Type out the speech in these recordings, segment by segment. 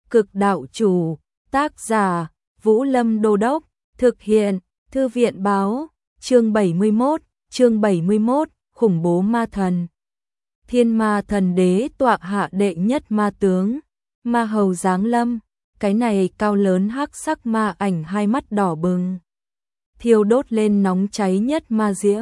Cực đạo chủ, tác giả, Vũ Lâm Đô Đốc, thực hiện, Thư viện báo, chương 71, khủng bố ma thần. Thiên ma thần đế tọa hạ đệ nhất ma tướng, ma hầu giáng lâm, cái này cao lớn hắc sắc ma ảnh hai mắt đỏ bừng. Thiêu đốt lên nóng cháy nhất ma diễm.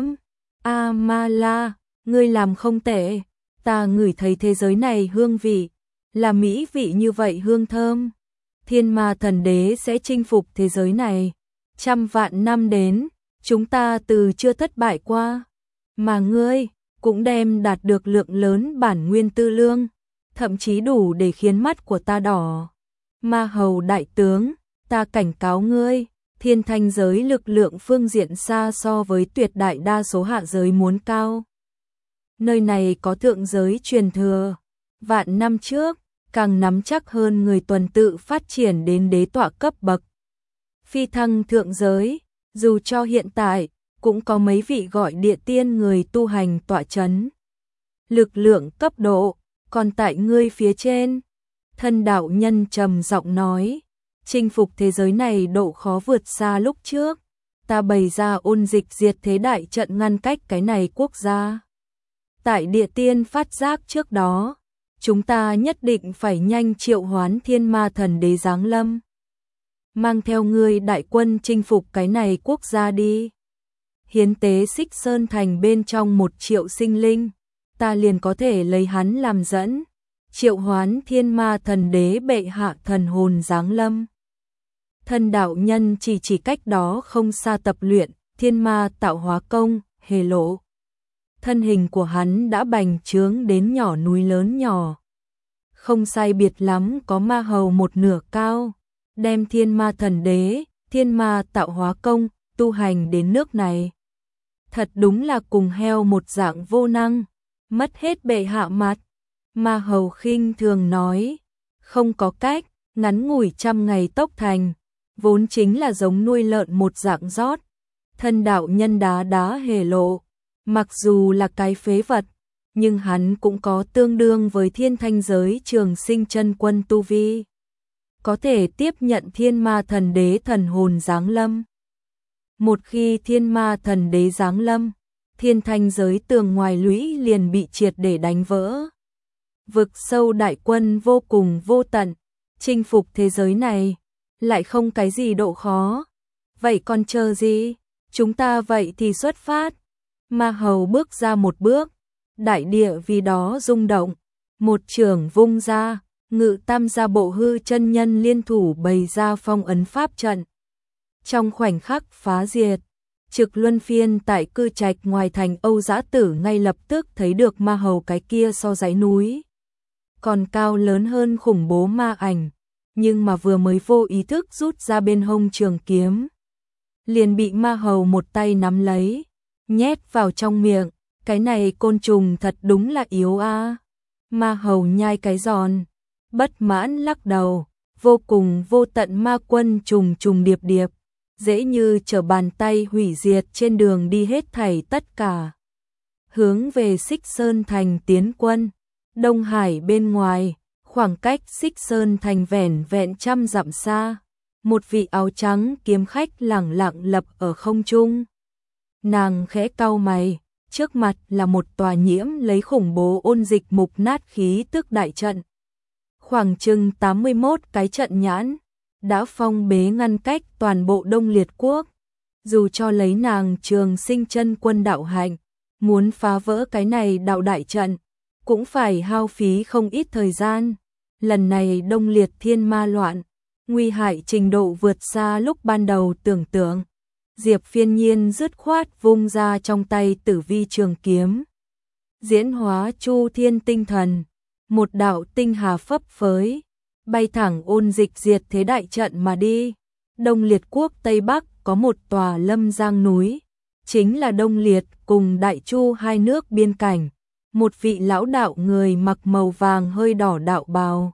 A Ma La, ngươi làm không tệ, ta ngửi thấy thế giới này hương vị, là mỹ vị như vậy hương thơm. Thiên ma thần đế sẽ chinh phục thế giới này. Trăm vạn năm đến, chúng ta từ chưa thất bại qua. Mà ngươi cũng đem đạt được lượng lớn bản nguyên tư lương, thậm chí đủ để khiến mắt của ta đỏ. Ma hầu đại tướng, ta cảnh cáo ngươi, thiên thanh giới lực lượng phương diện xa so với tuyệt đại đa số hạ giới muốn cao. Nơi này có thượng giới truyền thừa, vạn năm trước, càng nắm chắc hơn người tuần tự phát triển đến đế tọa cấp bậc. Phi thăng thượng giới, dù cho hiện tại, cũng có mấy vị gọi địa tiên người tu hành tọa chấn. Lực lượng cấp độ, còn tại ngươi phía trên. Thân đạo nhân trầm giọng nói, chinh phục thế giới này độ khó vượt xa lúc trước. Ta bày ra ôn dịch diệt thế đại trận ngăn cách cái này quốc gia. Tại địa tiên phát giác trước đó, chúng ta nhất định phải nhanh triệu hoán thiên ma thần đế giáng lâm. Mang theo ngươi đại quân chinh phục cái này quốc gia đi. Hiến tế Xích Sơn Thành bên trong 1 triệu sinh linh, ta liền có thể lấy hắn làm dẫn, triệu hoán thiên ma thần đế bệ hạ thần hồn giáng lâm. Thân đạo nhân chỉ cách đó không xa tập luyện thiên ma tạo hóa công, hề lộ. Thân hình của hắn đã bành trướng đến nhỏ núi lớn nhỏ. Không sai biệt lắm có ma hầu 1/2 cao, đem thiên ma thần đế, thiên ma tạo hóa công, tu hành đến nước này. Thật đúng là cùng heo một dạng vô năng, mất hết bệ hạ mặt. Ma hầu khinh thường nói, không có cách, ngắn ngủi 100 ngày tốc thành, vốn chính là giống nuôi lợn một dạng rót. Thân đạo nhân đá hề lộ, mặc dù là cái phế vật, nhưng hắn cũng có tương đương với thiên thanh giới trường sinh chân quân tu vi. Có thể tiếp nhận thiên ma thần đế thần hồn giáng lâm. Một khi thiên ma thần đế giáng lâm, thiên thanh giới tường ngoài lũy liền bị triệt để đánh vỡ. Vực sâu đại quân vô cùng vô tận, chinh phục thế giới này, lại không cái gì độ khó. Vậy còn chờ gì? Chúng ta vậy thì xuất phát. Ma hầu bước ra một bước, đại địa vì đó rung động, một chưởng vung ra, Ngự Tam gia bộ hư chân nhân liên thủ bày ra phong ấn pháp trận. Trong khoảnh khắc phá diệt, Trực Luân Phiên tại cư trạch ngoài thành Âu Dã Tử ngay lập tức thấy được ma hầu cái kia so dãy núi còn cao lớn hơn khủng bố ma ảnh, nhưng mà vừa mới vô ý thức rút ra bên hông trường kiếm, liền bị ma hầu một tay nắm lấy, nhét vào trong miệng. Cái này côn trùng thật đúng là yếu a. Ma hầu nhai cái giòn, bất mãn lắc đầu, vô cùng vô tận ma quân trùng điệp điệp, dễ như trở bàn tay hủy diệt trên đường đi hết thảy tất cả. Hướng về Xích Sơn Thành tiến quân. Đông Hải bên ngoài, khoảng cách Xích Sơn Thành vẻn vẹn 100 dặm xa, một vị áo trắng kiếm khách lẳng lặng lập ở không trung. Nàng khẽ cau mày, trước mặt là một tòa nhiễm lấy khủng bố ôn dịch mục nát khí tức đại trận. Khoảng chừng 81 cái trận nhãn, đã phong bế ngăn cách toàn bộ Đông Liệt Quốc. Dù cho lấy nàng trường sinh chân quân đạo hạnh, muốn phá vỡ cái này đạo đại trận, cũng phải hao phí không ít thời gian. Lần này Đông Liệt thiên ma loạn, nguy hại trình độ vượt xa lúc ban đầu tưởng tượng. Diệp Phiên Nhiên dứt khoát vung ra trong tay Tử Vi trường kiếm, diễn hóa Chu Thiên tinh thần, một đạo tinh hà phấp phới, bay thẳng ôn dịch diệt thế đại trận mà đi. Đông Liệt Quốc Tây Bắc có một tòa lâm giang núi, chính là Đông Liệt cùng Đại Chu hai nước biên cảnh. Một vị lão đạo người mặc màu vàng hơi đỏ đạo bào,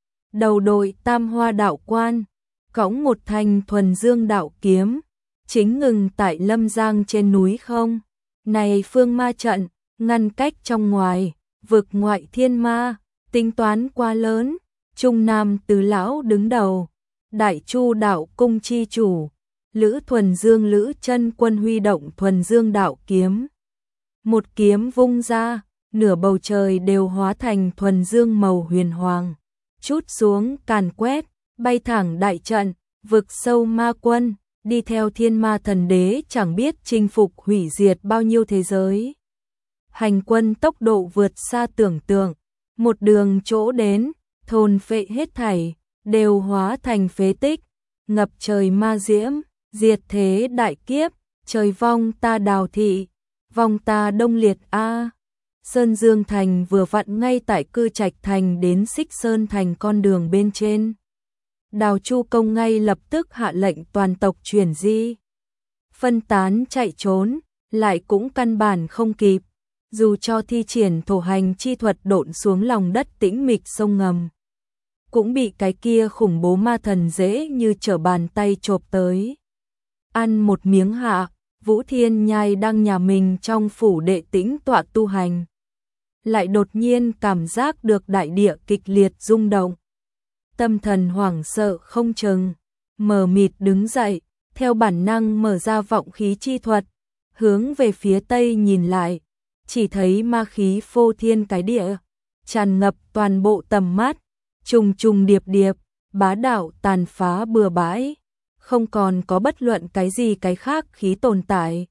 đầu đội tam hoa đạo quan, cõng một thanh thuần dương đạo kiếm, chính ngừng tại lâm giang trên núi không. Này phương ma trận, ngăn cách trong ngoài, vực ngoại thiên ma, tính toán quá lớn, Trung Nam tứ lão đứng đầu, Đại Chu đạo cung chi chủ, Lữ Thuần Dương Lữ Chân Quân huy động Thuần Dương đạo kiếm. Một kiếm vung ra, nửa bầu trời đều hóa thành thuần dương màu huyền hoàng, chút xuống càn quét, bay thẳng đại trận, vực sâu ma quân, đi theo Thiên Ma Thần Đế chẳng biết chinh phục hủy diệt bao nhiêu thế giới. Hành quân tốc độ vượt xa tưởng tượng, một đường chỗ đến, thôn phệ hết thảy, đều hóa thành phế tích, ngập trời ma diễm, diệt thế đại kiếp, trời vong ta Đào thị, vong ta Đông Liệt a. Sơn Dương Thành vừa vặn ngay tại Cư Trạch Thành đến Xích Sơn Thành con đường bên trên. Đào Chu Công ngay lập tức hạ lệnh toàn tộc chuyển di. Phân tán chạy trốn, lại cũng căn bản không kịp. Dù cho thi triển thổ hành chi thuật độn xuống lòng đất tĩnh mịch sông ngầm, cũng bị cái kia khủng bố ma thần dễ như trở bàn tay chộp tới. Ăn một miếng hạ, Vũ Thiên Nhai đang nhà mình trong phủ đệ tĩnh tọa tu hành. Lại đột nhiên cảm giác được đại địa kịch liệt rung động. Tâm thần hoảng sợ không chừng, mờ mịt đứng dậy, theo bản năng mở ra vọng khí chi thuật, hướng về phía tây nhìn lại, chỉ thấy ma khí phô thiên cái địa, tràn ngập toàn bộ tầm mắt, trùng trùng điệp điệp, bá đạo tàn phá bừa bãi, không còn có bất luận cái gì cái khác khí tồn tại.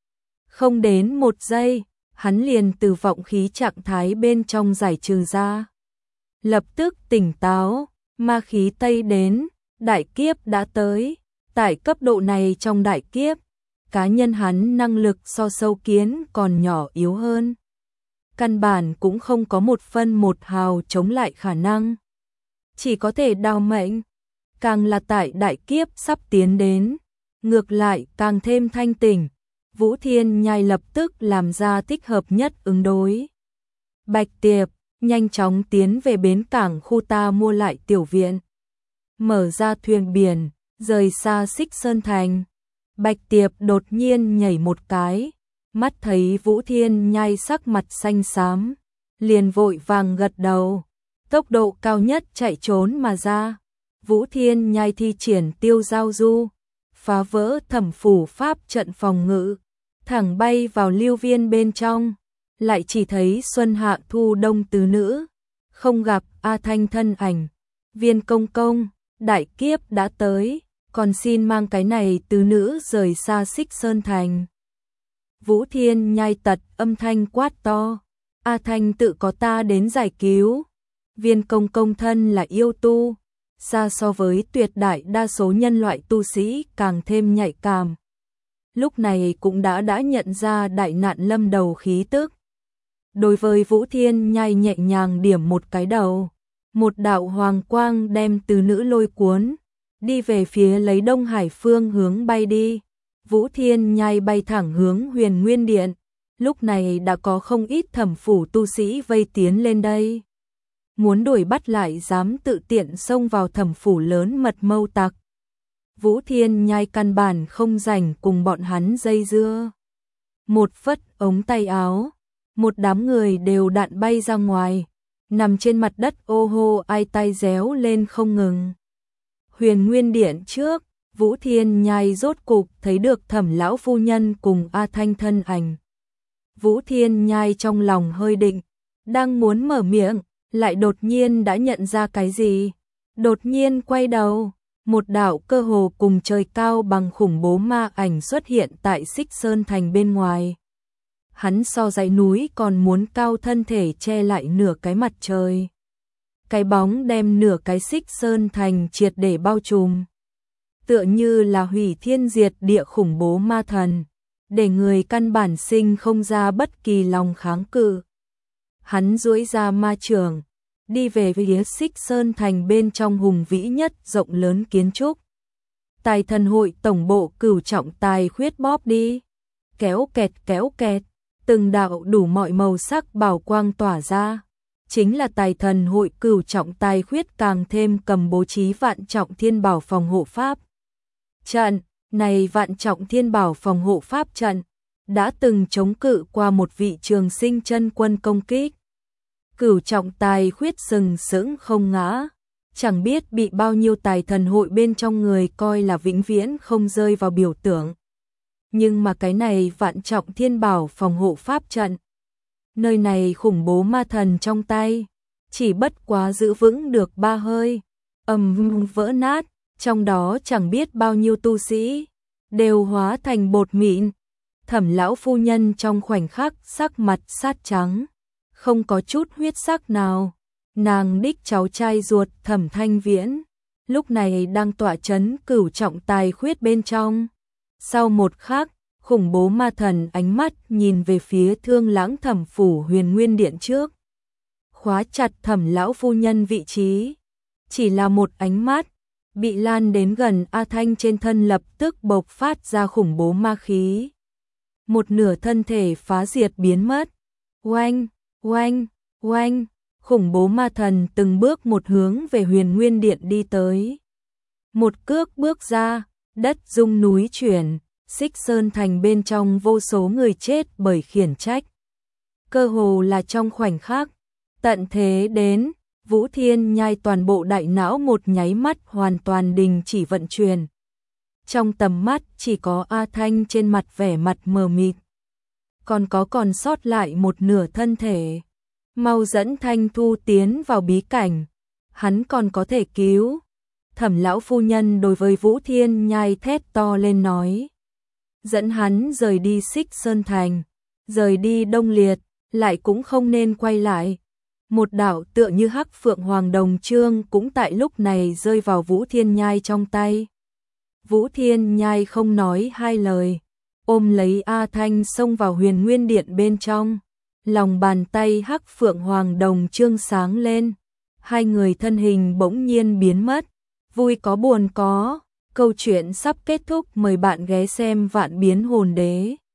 Không đến một giây, hắn liền từ vọng khí trạng thái bên trong giải trừ ra. Lập tức tỉnh táo, ma khí tây đến, đại kiếp đã tới, tại cấp độ này trong đại kiếp, cá nhân hắn năng lực so sâu kiến còn nhỏ yếu hơn. Căn bản cũng không có một phân một hào chống lại khả năng. Chỉ có thể đào mệnh, càng là tại đại kiếp sắp tiến đến, ngược lại càng thêm thanh tỉnh. Vũ Thiên Nhai lập tức làm ra thích hợp nhất ứng đối. Bạch Tiệp, nhanh chóng tiến về bến cảng khu ta mua lại tiểu viện. Mở ra thuyền biển, rời xa Xích Sơn Thành. Bạch Tiệp đột nhiên nhảy một cái, mắt thấy Vũ Thiên Nhai sắc mặt xanh xám, liền vội vàng gật đầu, tốc độ cao nhất chạy trốn mà ra. Vũ Thiên Nhai thi triển tiêu giao du, phá vỡ Thẩm phủ pháp trận phòng ngự, thẳng bay vào lưu viên bên trong, lại chỉ thấy xuân hạ thu đông tứ nữ, không gặp A Thanh thân ảnh. Viên công công, đại kiếp đã tới, còn xin mang cái này tứ nữ rời xa Xích Sơn Thành. Vũ Thiên Nhai tật âm thanh quát to, A Thanh tự có ta đến giải cứu. Viên công công thân là yêu tu, xa so với tuyệt đại đa số nhân loại tu sĩ càng thêm nhạy cảm. Lúc này cũng đã nhận ra đại nạn lâm đầu khí tức. Đối với Vũ Thiên Nhai nhẹ nhàng điểm một cái đầu, một đạo hoàng quang đem tứ nữ lôi cuốn, đi về phía lấy Đông Hải phương hướng bay đi. Vũ Thiên Nhai bay thẳng hướng Huyền Nguyên Điện, lúc này đã có không ít Thẩm phủ tu sĩ vây tiến lên đây. Muốn đuổi bắt lại dám tự tiện xông vào Thẩm phủ lớn mật mâu tặc. Vũ Thiên Nhai căn bản không rảnh cùng bọn hắn dây dưa. Một phất ống tay áo, một đám người đều đạn bay ra ngoài, nằm trên mặt đất ô hô ai tai réo lên không ngừng. Huyền Nguyên Điện trước, Vũ Thiên Nhai rốt cục thấy được Thẩm lão phu nhân cùng A Thanh thân ảnh. Vũ Thiên Nhai trong lòng hơi định, đang muốn mở miệng, lại đột nhiên đã nhận ra cái gì. Đột nhiên quay đầu, một đạo cơ hồ cùng trời cao bằng khủng bố ma ảnh xuất hiện tại Xích Sơn Thành bên ngoài. Hắn so dãy núi còn muốn cao, thân thể che lại nửa cái mặt trời. Cái bóng đem nửa cái Xích Sơn Thành triệt để bao trùm. Tựa như là hủy thiên diệt địa khủng bố ma thần, để người căn bản sinh không ra bất kỳ lòng kháng cự. Hắn duỗi ra ma chưởng, đi về phía Xích Sơn Thành bên trong hùng vĩ nhất rộng lớn kiến trúc. Tài thần hội tổng bộ cửu trọng tài khuyết bóp đi. Kéo kẹt, từng đạo đủ mọi màu sắc bảo quang tỏa ra. Chính là tài thần hội cửu trọng tài khuyết càng thêm cầm bố trí vạn trọng thiên bảo phòng hộ pháp trận. Này vạn trọng thiên bảo phòng hộ pháp trận đã từng chống cự qua một vị trường sinh chân quân công kích. Cửu trọng tài khuyết sừng sững không ngã, chẳng biết bị bao nhiêu tài thần hội bên trong người coi là vĩnh viễn không rơi vào biểu tượng. Nhưng mà cái này vạn trọng thiên bảo phòng hộ pháp trận. Nơi này khủng bố ma thần trong tay, chỉ bất quá giữ vững được 3 hơi, vỡ nát, trong đó chẳng biết bao nhiêu tu sĩ, đều hóa thành bột mịn. Thẩm lão phu nhân trong khoảnh khắc sắc mặt sát trắng, không có chút huyết sắc nào. Nàng đích cháu trai ruột Thẩm Thanh Viễn, lúc này đang tọa chấn cửu trọng tài khuyết bên trong. Sau một khắc, khủng bố ma thần ánh mắt nhìn về phía Thương Lãng Thẩm phủ Huyền Nguyên Điện trước, khóa chặt Thẩm lão phu nhân vị trí. Chỉ là một ánh mắt, bị lan đến gần A Thanh trên thân lập tức bộc phát ra khủng bố ma khí. Một nửa thân thể phá diệt biến mất. Oanh, oanh, oanh, khủng bố ma thần từng bước một hướng về Huyền Nguyên Điện đi tới. Một cước bước ra, đất rung núi chuyển, Xích Sơn thành bên trong vô số người chết bởi khiển trách. Cơ hồ là trong khoảnh khắc, tận thế đến, Vũ Thiên Nhai toàn bộ đại não một nháy mắt hoàn toàn đình chỉ vận chuyển. Trong tầm mắt chỉ có A Thanh trên mặt vẻ mặt mờ mịt. Còn sót lại một nửa thân thể. Mau dẫn Thanh Thu tiến vào bí cảnh. Hắn còn có thể cứu. Thẩm lão phu nhân đối với Vũ Thiên Nhai thét to lên nói. Dẫn hắn rời đi Xích Sơn Thành. Rời đi Đông Liệt, lại cũng không nên quay lại. Một đạo tựa như hắc phượng hoàng đồng trương cũng tại lúc này rơi vào Vũ Thiên Nhai trong tay. Vũ Thiên Nhai không nói hai lời, ôm lấy A Thanh xông vào Huyền Nguyên Điện bên trong. Lòng bàn tay hắc phượng hoàng đồng trương sáng lên, hai người thân hình bỗng nhiên biến mất. Vui có buồn có, câu chuyện sắp kết thúc, mời bạn ghé xem Vạn Biến Hồn Đế.